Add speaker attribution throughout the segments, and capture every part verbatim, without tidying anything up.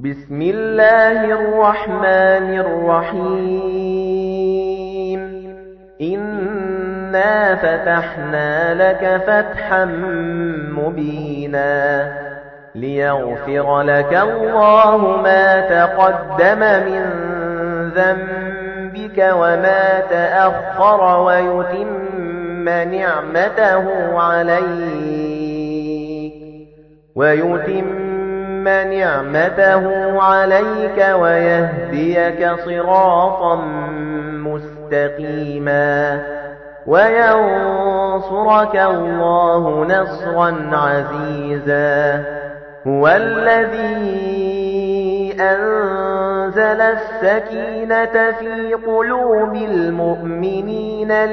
Speaker 1: بسم الله الرحمن الرحيم إنا فتحنا لك فتحا مبينا ليغفر لك الله ما تقدم من ذنبك وما تأخر ويتم نعمته عليك ويتم نعمته عليك ويهديك صراطا مستقيما وينصرك الله نصرا عزيزا هو الذي أنزل السكينة في قلوب المؤمنين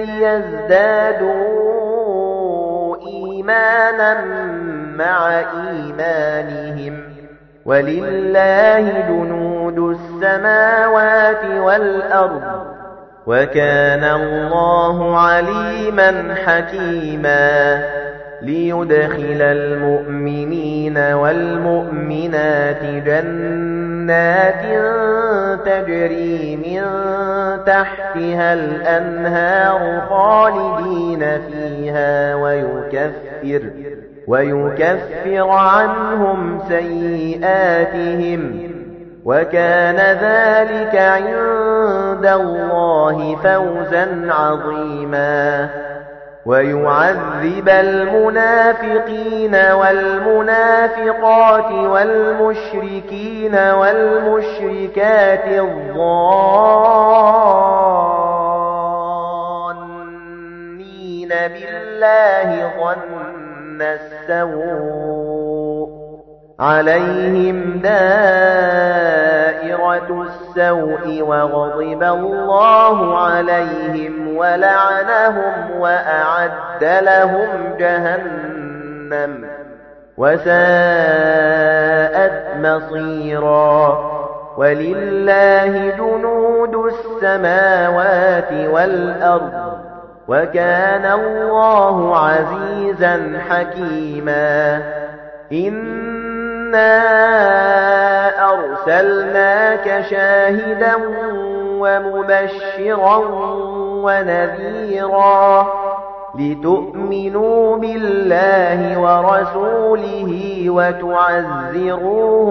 Speaker 1: ليزدادوا إيمانا مع إيمانهم ولله جنود السماوات والأرض وكان الله عليما حكيما ليدخل المؤمنين والمؤمنات جنات تجري من تحتها الأنهار خالدين فيها ويكفر ويكفر عنهم سيئاتهم وكان ذلك عند الله فوزا عظيما ويعذب المنافقين والمنافقات والمشركين والمشركات الظانين بالله ظن السوء عليهم دائرة السوء وغضب الله عليهم ولعنهم وأعد لهم جهنم وساءت مصيرا ولله جنود السماوات والأرض وكان الله عزيزا حكيما إنا أرسلناك شاهدا ومبشرا ونذيرا لتؤمنوا بالله ورسوله وتعزروه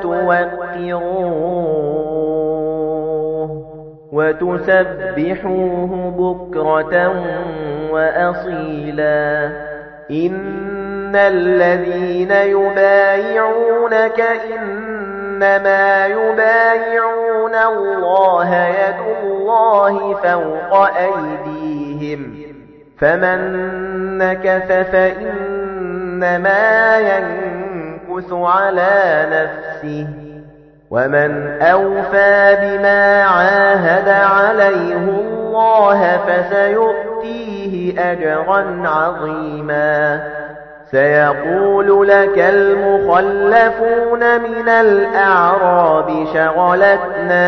Speaker 1: وتوقروه وتسبحوه بكرة وأصيلا إن الذين يبايعونك إنما يبايعون الله يد الله فوق أيديهم فمن نكث فإنما ينكث على نفسه ومن أوفى بما عاهد عليه الله فسيؤتيه أجرا عظيما سيقول لك المخلفون من الأعراب شغلتنا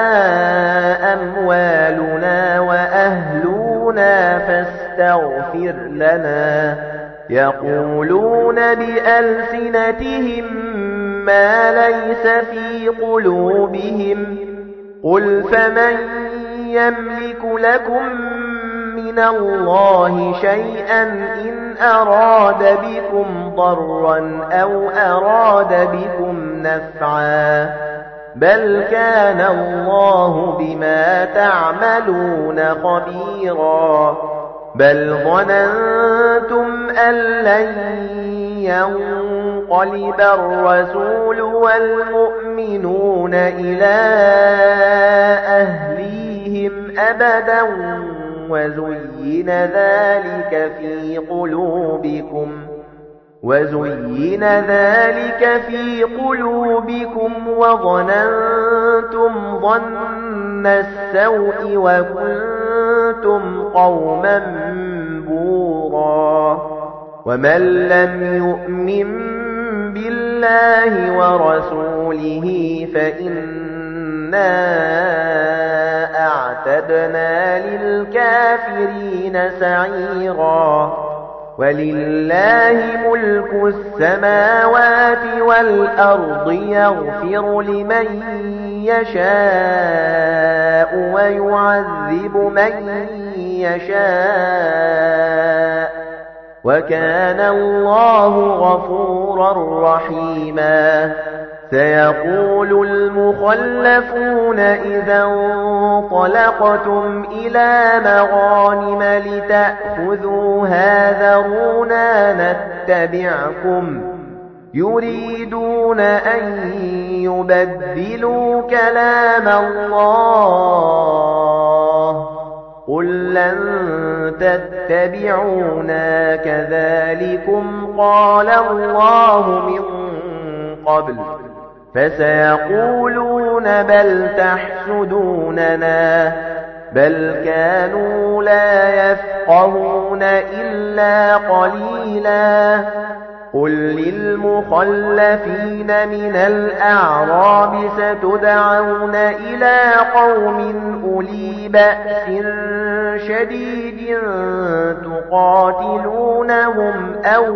Speaker 1: أموالنا وأهلنا فاستغفر لنا يقولون بألسنتهم ما ليس في قلوبهم قل فمن يملك لكم من الله شيئا إن أراد بكم ضرا أو أراد بكم نفعا بل كان الله بما تعملون خبيرا بل ظننتم أن لن ينقلب الرسول والمؤمنون إلى أهليهم أبدا وزين ذلك في قلوبكم وزين ذلك في قلوبكم وظننتم ظن السوء وكنتم قوما بورا ومن لم يؤمن بالله ورسوله فإنا أعتدنا للكافرين سعيرا وَلِلَّهِ مُلْكُ السَّمَاوَاتِ وَالْأَرْضِ يَغْفِرُ لِمَن يَشَاءُ وَيُعَذِّبُ مَن يَشَاءُ وَكَانَ اللَّهُ غَفُورًا رَّحِيمًا. سيقول المخلفون إذا انطلقتم إلى مغانم لتأخذوها ذرونا نتبعكم يريدون أن يبدلوا كلام الله قل لن تتبعونا كذلكم قال الله من قبل فسيقولون بل تحسدوننا بل كانوا لا يفقهون إلا قليلا. قل للمخلفين من الأعراب ستدعون إلى قوم أولي بأس شديد تقاتلونهم أو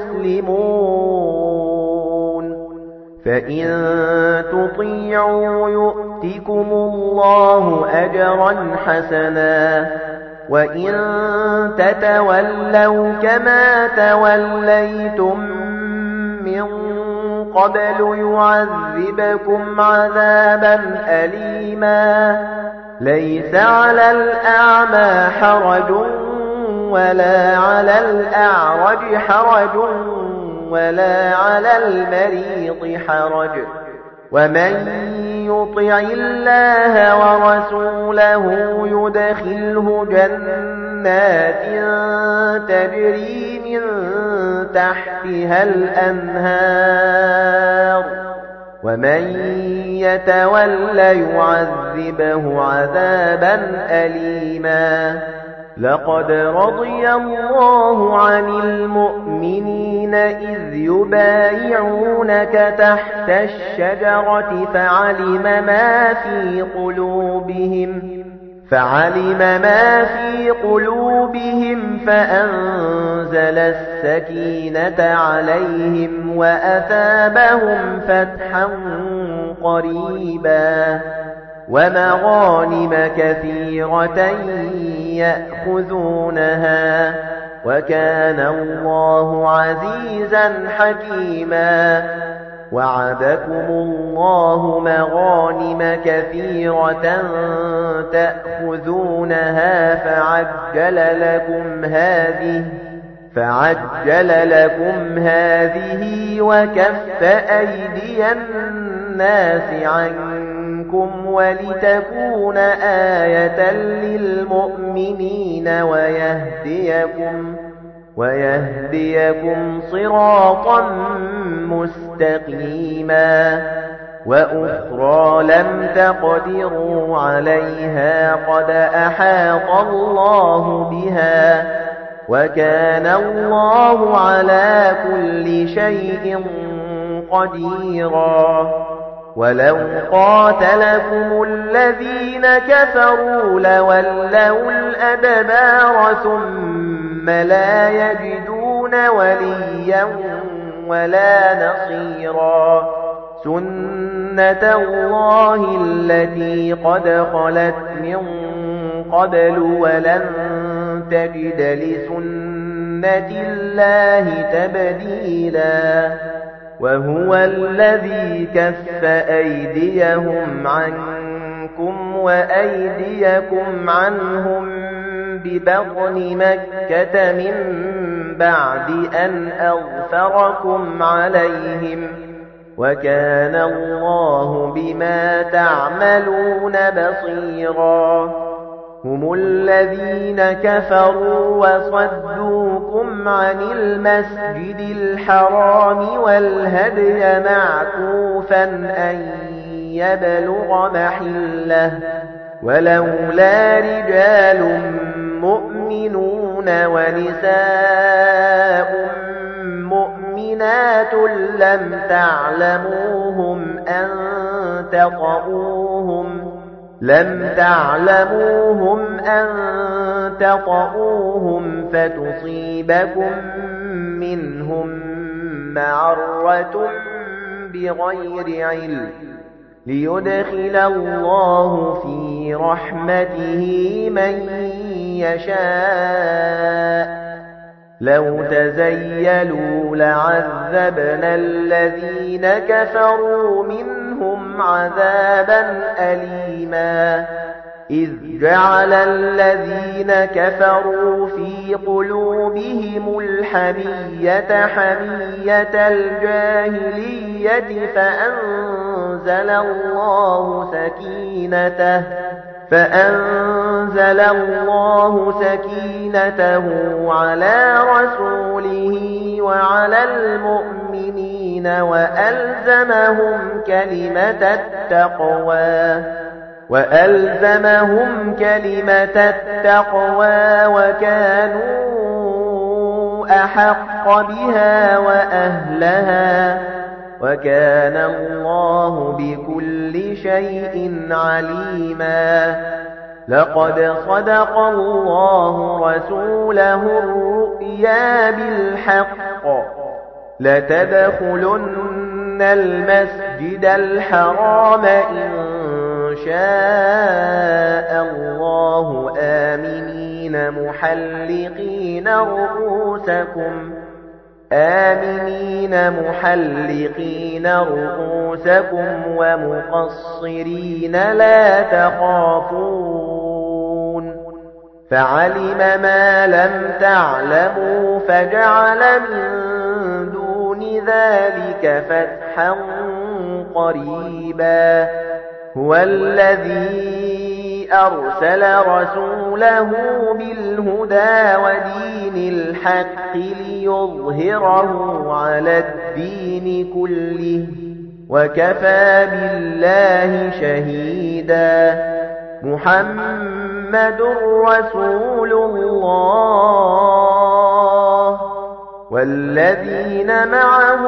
Speaker 1: يسلمون فإن تطيعوا يؤتكم الله أجرا حسنا وإن تتولوا كما توليتم من قبل يعذبكم عذابا أليما. ليس على الأعمى حرج ولا على الأعرج حرج ولا على المريض حرج ومن يطع الله ورسوله يدخله جنات تجري من تحتها الأنهار ومن يتول يعذبه عذابا أليما. لقد رضي الله عن المؤمنين إذ يبايعونك تحت الشجرة فعلم ما في قلوبهم فعلم ما في قلوبهم فأنزل السكينة عليهم وأثابهم فتحا قريبا ومغانم كثيرة يأخذونها وكان الله عزيزا حكيما. وعدكم الله مغانم كثيرة تأخذونها فعجل لكم هذه فعجل لكم هذه وكف أيدي الناس عنكم ولتكون آية للمؤمنين ويهديكم ويهديكم صراطا مستقيما. وأخرى لم تقدروا عليها قد أحاط الله بها وكان الله على كل شيء قديرا. ولو قاتلكم الذين كفروا لولوا الأدبار ثم لا يجدون وليا ولا نصيرا. سنة الله التي قد خلت من قبل ولن تجد لسنة الله تبديلا. وهو الذي كف أيديهم عنكم وأيديكم عنهم ببطن مكة من بعد أن أغفركم عليهم وكان الله بما تعملون بصيرا. هم الذين كفروا وصدوكم عن المسجد الحرام والهدي معكوفا أن يبلغ محله ولولا رجال مؤمنون ونساء مؤمنات لم تعلموهم أن تطؤوهم لَمْ تَعْلَمُوهُمْ أَن تَطَئُوهُمْ فَتُصِيبَكُم مِّنْهُم مَّعَرَّةٌ بِغَيْرِ عِلْمٍ لِيُدْخِلَ اللَّهُ فِي رَحْمَتِهِ مَن يَشَاءُ لَوْ تَزَيَّلُوا لَعَذَّبْنَا الَّذِينَ كَفَرُوا مِنْهُمْ عَذَابًا أَلِيمًا إِذْ جَعَلَ الَّذِينَ كَفَرُوا فِي قُلُوبِهِمُ الْحَمِيَّةَ حَمِيَّةَ الْجَاهِلِيَّةِ فَأَنزَلَ اللَّهُ سَكِينَتَهُ فَأَنزَلَ اللَّهُ سَكِينَتَهُ عَلَى رَسُولِهِ وَعَلَى الْمُؤْمِنِينَ وَأَلْزَمَهُمْ كَلِمَةَ التَّقْوَى وَأَلْزَمَهُمْ كَلِمَةَ التَّقْوَى وَكَانُوا أَحَقَّ بِهَا وَأَهْلَهَا وَكَانَ اللَّهُ بِكُلِّ شَيْءٍ عَلِيمًا لَقَدْ صَدَقَ اللَّهُ رَسُولَهُ الرُّؤْيَا بِالْحَقِّ لَتَدْخُلُنَّ الْمَسْجِدَ الْحَرَامَ إِن شَاءَ اللَّهُ آمِنِينَ مُحَلِّقِينَ رُءُوسَكُمْ آمِنِينَ مُحَلِّقِينَ رُءُوسَكُمْ وَمُقَصِّرِينَ لَا تَخَافُونَ فَعَلِمَ مَا لَمْ تَعْلَمُوا فَجَعَلَ مِن دُونِ ذَلِكَ فَتْحًا قَرِيبًا هُوَ الَّذِي أَرْسَلَ رَسُولَهُ بِالْهُدَى وَدِينِ الْحَقِّ لِيُظْهِرَهُ عَلَى الدِّينِ كُلِّهِ وَكَفَى بِاللَّهِ شَهِيدًا مُحَمَّدٌ رَّسُولُ اللَّهِ وَالَّذِينَ مَعَهُ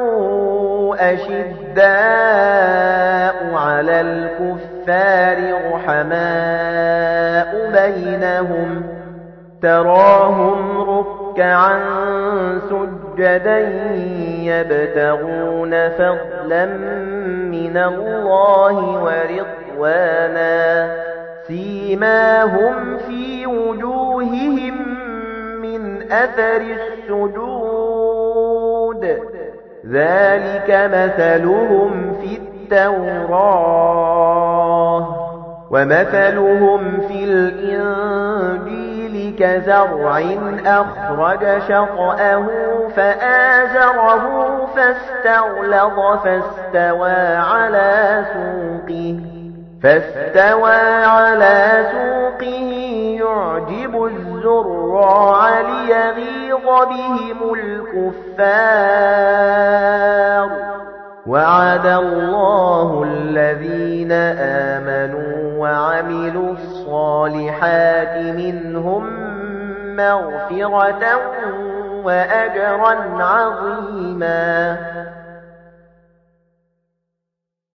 Speaker 1: أَشِدَّاءُ عَلَى الْكُفَّارِ رُحَمَاءُ بَيْنَهُمْ تَرَاهُمْ رُكَّعًا سُجَّدًا يَبْتَغُونَ فَضْلًا مِّنَ اللَّهِ وَرِضْوَانًا سِيمَاهُمْ فِي وُجُوهِهِم مِّنْ أَثَرِ السُّجُودِ ذَلِكَ مَثَلُهُمْ فِي التَّوْرَاةِ وَمَثَلُهُمْ فِي الْإِنجِيلِ كَزَرْعٍ أَخْرَجَ شَطْأَهُ فَآزَرَهُ فَاسْتَغْلَظَ فَاسْتَوَى عَلَى سُوقِهِ فَاسْتَوَى عَلَى سُوقِهِ يُعْجِبُ الزُّرَّاعَ لِيَغِيظَ بِهِمُ الْكُفَّارَ وَعَدَ اللَّهُ الَّذِينَ آمَنُوا وَعَمِلُوا الصَّالِحَاتِ مِنْهُم مَّغْفِرَةً وَأَجْرًا عَظِيمًا